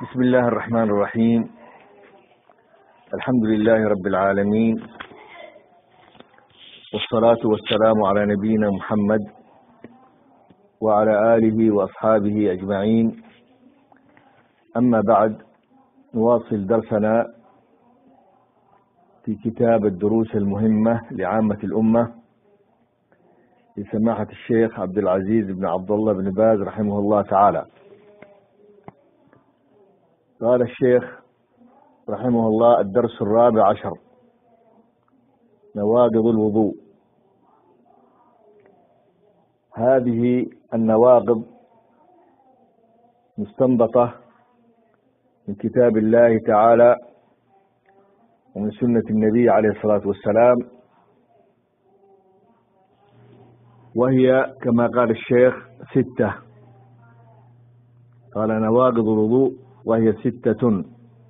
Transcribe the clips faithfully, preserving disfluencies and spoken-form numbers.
بسم الله الرحمن الرحيم. الحمد لله رب العالمين، والصلاة والسلام على نبينا محمد وعلى آله وأصحابه أجمعين. أما بعد، نواصل درسنا في كتاب الدروس المهمة لعامة الأمة لسماحة الشيخ عبد العزيز بن عبد الله بن باز رحمه الله تعالى. قال الشيخ رحمه الله: الدرس الرابع عشر، نواقض الوضوء. هذه النواقض مستنبطة من كتاب الله تعالى ومن سنة النبي عليه الصلاة والسلام، وهي كما قال الشيخ ستة. قال: نواقض الوضوء وهي ستة.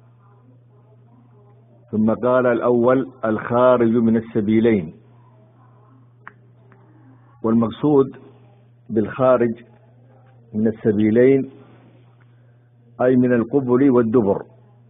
ثم قال: الأول الخارج من السبيلين. والمقصود بالخارج من السبيلين أي من القبل والدبر،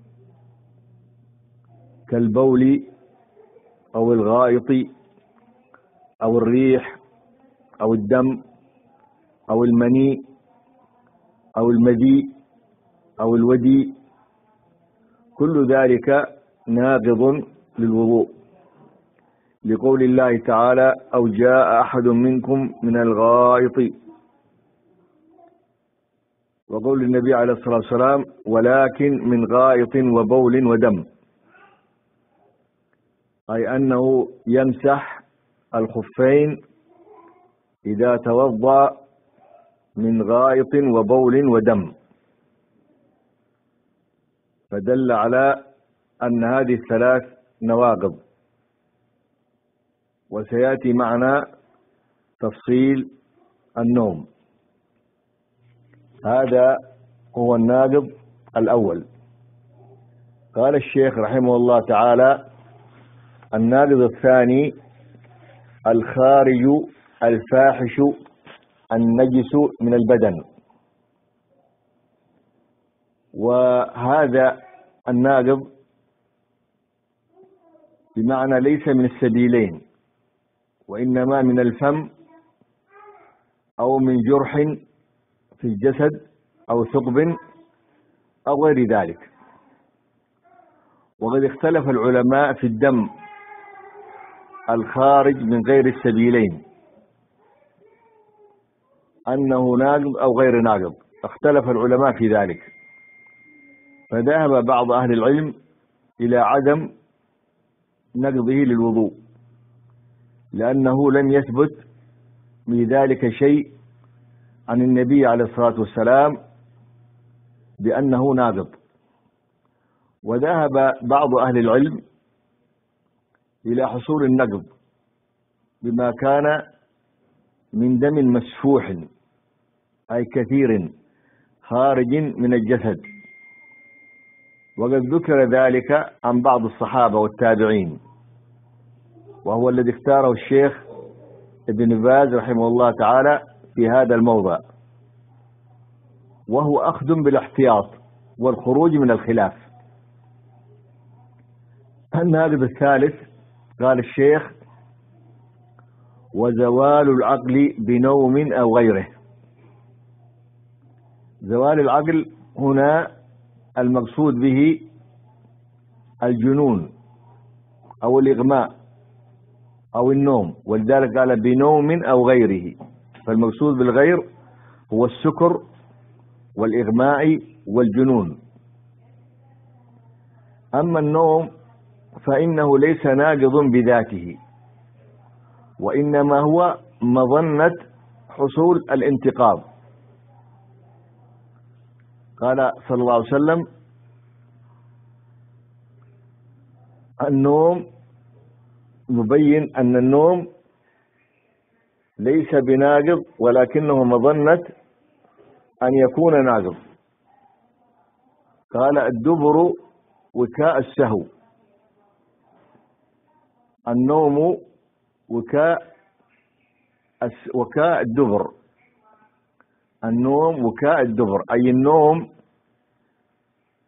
كالبول أو الغائط أو الريح أو الدم أو المني أو المذي أو الودي، كل ذلك ناقض للوضوء، لقول الله تعالى: أو جاء أحد منكم من الغائط، وقول النبي عليه الصلاة والسلام: ولكن من غائط وبول ودم، أي أنه يمسح الخفين إذا توضأ من غائط وبول ودم، فدل على أن هذه الثلاث نواقض. وسيأتي معنا تفصيل النوم. هذا هو الناقض الأول. قال الشيخ رحمه الله تعالى: الناقض الثاني الخارج الفاحش النجس من البدن. وهذا الناقض بمعنى ليس من السبيلين، وإنما من الفم أو من جرح في الجسد أو ثقب أو غير ذلك. وقد اختلف العلماء في الدم الخارج من غير السبيلين أنه ناقض أو غير ناقض، اختلف العلماء في ذلك، فذهب بعض أهل العلم إلى عدم نقضه للوضوء، لأنه لم يثبت بذلك شيء عن النبي عليه الصلاة والسلام بأنه ناقض. وذهب بعض أهل العلم إلى حصول النقض بما كان من دم مسفوح أي كثير خارج من الجسد، وقد ذكر ذلك عن بعض الصحابة والتابعين، وهو الذي اختاره الشيخ ابن باز رحمه الله تعالى في هذا الموضع، وهو أخذ بالاحتياط والخروج من الخلاف. الناقض الثالث قال الشيخ: وزوال العقل بنوم أو غيره. زوال العقل هنا المقصود به الجنون أو الإغماء أو النوم، ولذلك قال بنوم أو غيره، فالمقصود بالغير هو السكر والإغماء والجنون. أما النوم فإنه ليس ناقض بذاته، وإنما هو مظنة حصول الانتقاض. قال صلى الله عليه وسلم: النوم، مبين أن النوم ليس بناقض ولكنه مظنة أن يكون ناقض. قال: الدبر وكاء السهو. النوم وكاء وكاء الدبر. النوم وكاء الدبر أي النوم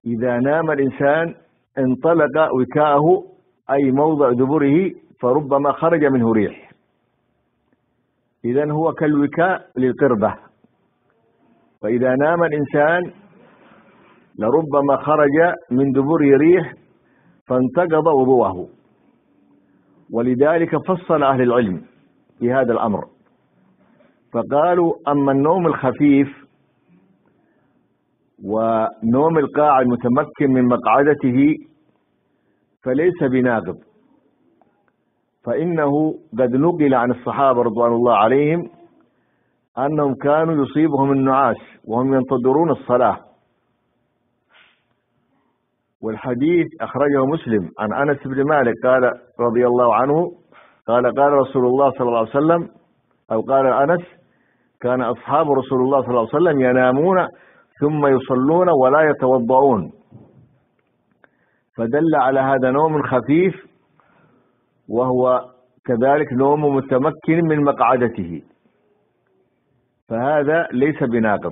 إذا نام الإنسان انطلق وكاءه أي موضع دبره، فربما خرج منه ريح، إذن هو كالوكاء للقربة. فإذا نام الإنسان لربما خرج من دبره ريح فانتقض وضوءه. ولذلك فصل أهل العلم في هذا الأمر، فقالوا أما النوم الخفيف ونوم القاعد المتمكن من مقعدته فليس بناقض، فإنه قد نقل عن الصحابة رضوان الله عليهم أنهم كانوا يصيبهم النعاس وهم ينتظرون الصلاة. والحديث أخرجه مسلم عن أنس بن مالك قال رضي الله عنه قال قال رسول الله صلى الله عليه وسلم، أو قال أنس: كان أصحاب رسول الله صلى الله عليه وسلم ينامون ثم يصلون ولا يتوضؤون، فدل على هذا نوم خفيف، وهو كذلك نوم متمكن من مقعدته، فهذا ليس بناقض.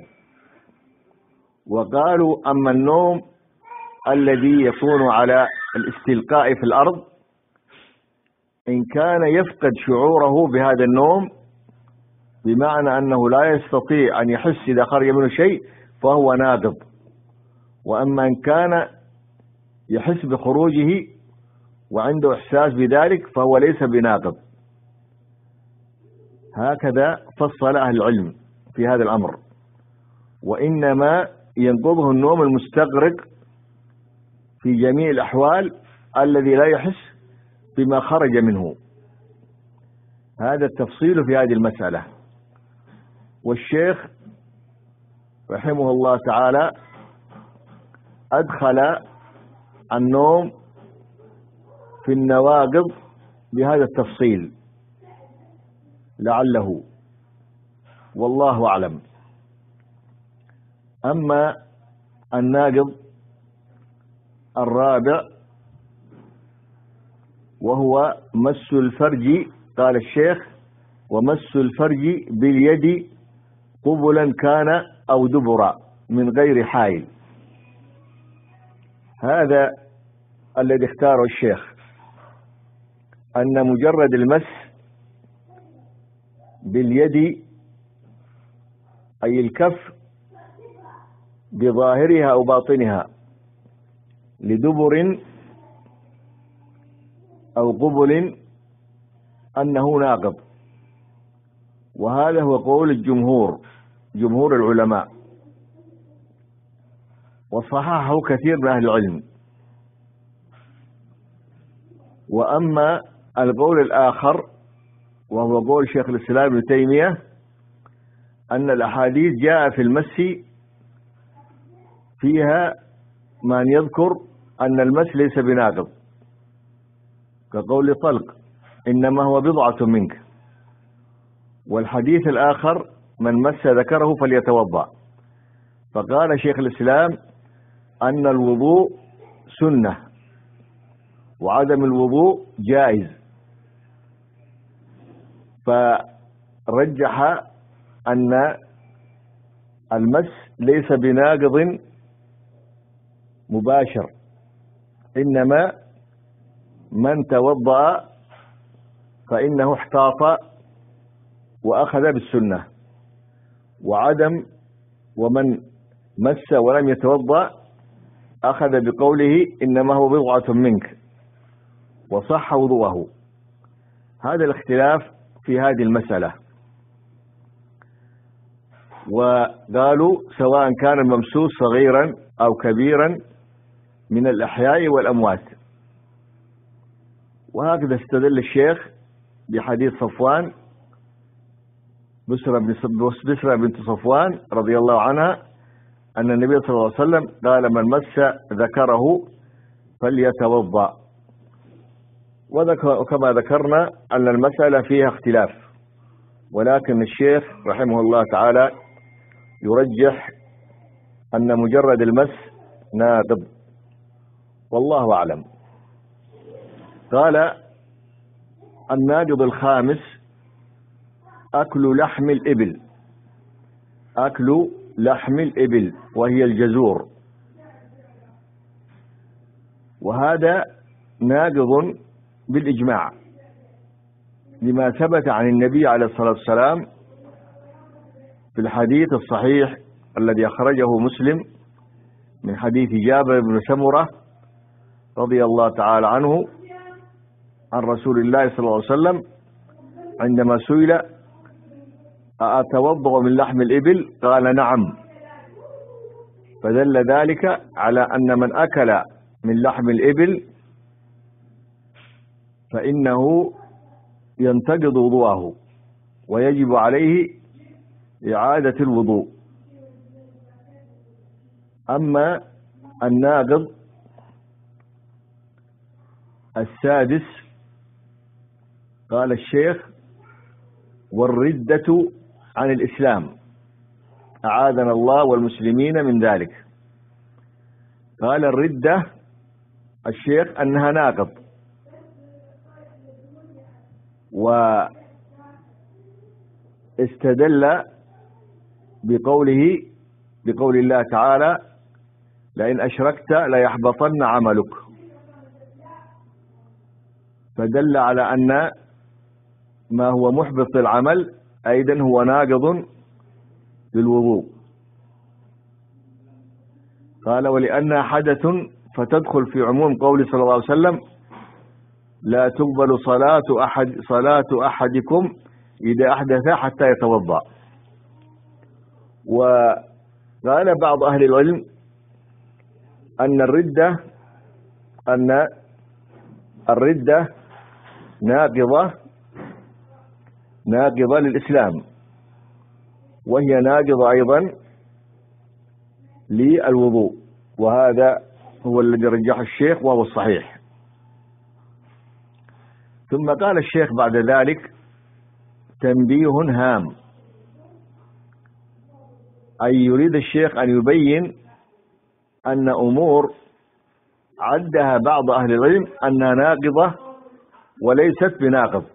وقالوا أما النوم الذي يكون على الاستلقاء في الأرض، إن كان يفقد شعوره بهذا النوم، بمعنى أنه لا يستطيع أن يحس إذا خرج منه شيء، فهو ناقض. وأما إن كان يحس بخروجه وعنده إحساس بذلك فهو ليس بناقض. هكذا فصل أهل العلم في هذا الأمر. وإنما ينقضه النوم المستغرق في جميع الأحوال الذي لا يحس بما خرج منه. هذا التفصيل في هذه المسألة. والشيخ رحمه الله تعالى أدخل النوم في النواقض بهذا التفصيل لعله، والله أعلم. أما الناقض الرابع وهو مس الفرج، قال الشيخ: ومس الفرج باليد قبلا كان أو دبرا من غير حائل. هذا الذي اختاره الشيخ، أن مجرد المس باليد أي الكف بظاهرها أو باطنها لدبر أو قبل أنه ناقض. وهذا هو قول الجمهور، جمهور العلماء، وصححه كثير من أهل العلم. وأما القول الآخر وهو قول شيخ الإسلام ابن تيمية، أن الأحاديث جاء في المس فيها من يذكر أن المس ليس بناقض، كقول طلق: إنما هو بضعة منك. والحديث الآخر: من مس ذكره فليتوضأ. فقال شيخ الإسلام أن الوضوء سنة وعدم الوضوء جائز، فرجح أن المس ليس بناقض مباشر، إنما من توضأ فإنه احتاط وأخذ بالسنة، وعدم ومن مس ولم يتوضأ أخذ بقوله إنما هو بضعة منك وصح وضوءه. هذا الاختلاف في هذه المسألة. وقالوا سواء كان الممسوس صغيرا أو كبيرا من الأحياء والأموات. وهكذا استدل الشيخ بحديث صفوان بسرة بنت صفوان رضي الله عنها أن النبي صلى الله عليه وسلم قال: من مس ذكره فليتوضأ. وكما ذكرنا أن المسألة فيها اختلاف، ولكن الشيخ رحمه الله تعالى يرجح أن مجرد المس ناقض، والله أعلم. قال: الناقض الخامس أكل لحم الإبل، أكل لحم الإبل وهي الجزور. وهذا ناقض بالإجماع لما ثبت عن النبي عليه الصلاة والسلام في الحديث الصحيح الذي أخرجه مسلم من حديث جابر بن سمرة رضي الله تعالى عنه عن رسول الله صلى الله عليه وسلم عندما سئل أتوضأ من لحم الإبل؟ قال نعم. فدل ذلك على أن من أكل من لحم الإبل فإنه ينتقض وضوءه ويجب عليه إعادة الوضوء. أما الناقض السادس قال الشيخ والردة عن الإسلام، أعاذنا الله والمسلمين من ذلك. قال الردة الشيخ أنها ناقض، واستدل بقوله بقول الله تعالى لئن أشركت ليحبطن عملك، فدل على أن ما هو محبط العمل أيضا هو ناقض للوضوء. قال ولأنها حدث فتدخل في عموم قول صلى الله عليه وسلم لا تقبل صلاة أحد صلاة أحدكم إذا أحدث حتى يتوضأ. وقال بعض أهل العلم أن الردة أن الردة ناقضة ناقضة للإسلام، وهي ناقضة أيضا للوضوء، وهذا هو الذي رجح الشيخ وهو الصحيح. ثم قال الشيخ بعد ذلك تنبيه هام، أي يريد الشيخ أن يبين أن أمور عدها بعض أهل العلم أنها ناقضة وليست بناقض،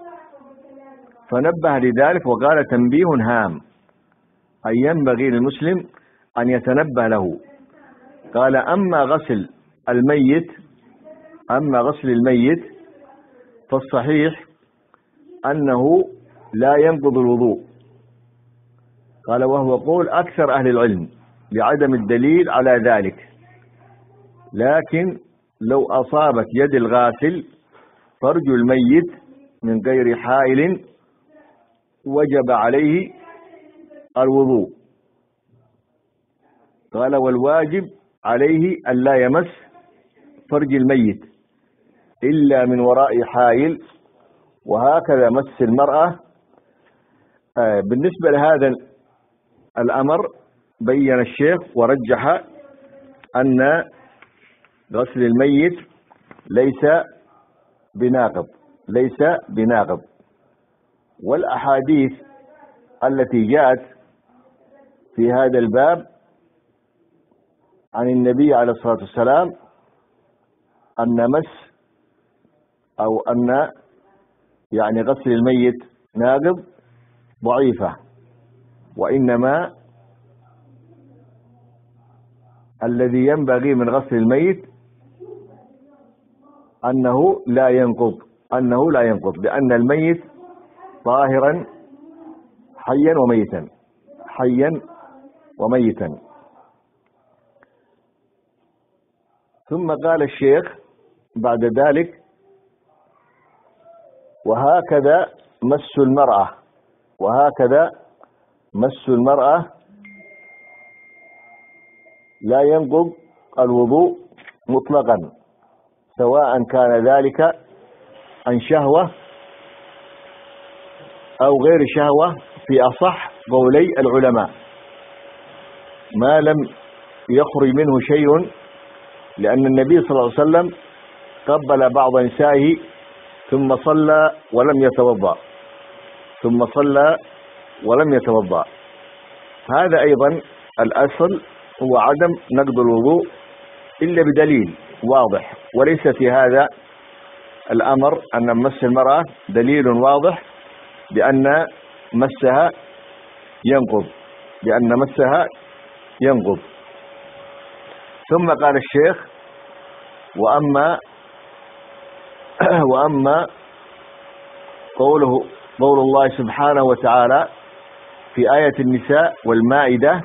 فنبه لذلك وقال تنبيه هام، أي ينبغي للمسلم أن يتنبه له. قال أما غسل الميت أما غسل الميت فالصحيح أنه لا ينقض الوضوء. قال وهو قول أكثر أهل العلم لعدم الدليل على ذلك، لكن لو أصابت يد الغاسل فرج الميت من غير حائل وجب عليه الوضوء. قال والواجب عليه ألا يمس فرج الميت إلا من وراء حائل، وهكذا مس المرأة. بالنسبة لهذا الأمر بين الشيخ ورجح أن غسل الميت ليس بناقض ليس بناقض والأحاديث التي جاءت في هذا الباب عن النبي عليه الصلاة والسلام أن مس أو أن يعني غسل الميت ناقض ضعيفة، وإنما الذي ينبغي من غسل الميت أنه لا ينقض أنه لا ينقض لأن الميت طاهرا حيا وميتا حيا وميتا. ثم قال الشيخ بعد ذلك وهكذا مس المرأة وهكذا مس المرأة لا ينقض الوضوء مطلقا، سواء كان ذلك عن شهوة أو غير شهوة في أصح قولي العلماء، ما لم يخرج منه شيء، لأن النبي صلى الله عليه وسلم قبل بعض نسائه ثم صلى ولم يتوضأ ثم صلى ولم يتوضأ. هذا أيضا الأصل هو عدم نقض الوضوء إلا بدليل واضح، وليس في هذا الأمر أن مس المرأة دليل واضح بأن مسها ينقض بأن مسها ينقض. ثم قال الشيخ وأما وأما قوله قول الله سبحانه وتعالى في آية النساء والمائدة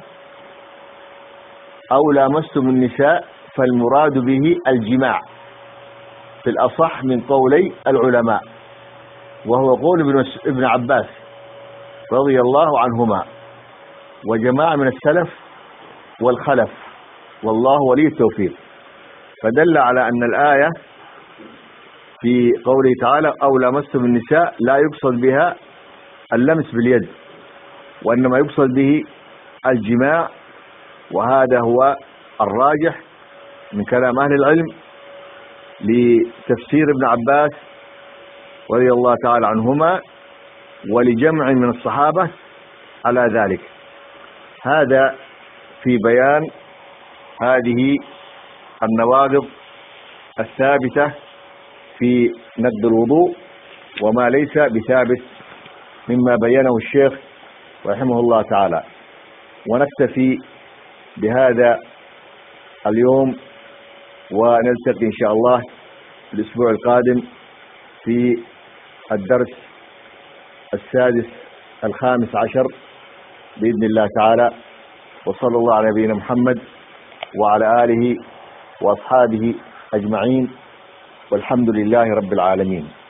أو لامستم النساء فالمراد به الجماع في الأصح من قولي العلماء، وهو قول ابن عباس رضي الله عنهما وجماعة من السلف والخلف، والله ولي التوفيق. فدل على أن الآية في قوله تعالى أو لامستم النساء لا يقصد بها اللمس باليد، وإنما يقصد به الجماع، وهذا هو الراجح من كلام أهل العلم لتفسير ابن عباس رضي الله تعالى عنهما ولجمع من الصحابة على ذلك. هذا في بيان هذه النواقض الثابتة في نقض الوضوء وما ليس بثابت مما بينه الشيخ رحمه الله تعالى. ونكتفي بهذا اليوم، ونلتقي إن شاء الله الأسبوع القادم في الدرس السادس الخامس عشر بإذن الله تعالى. وصلى الله على نبينا محمد وعلى آله وأصحابه أجمعين، والحمد لله رب العالمين.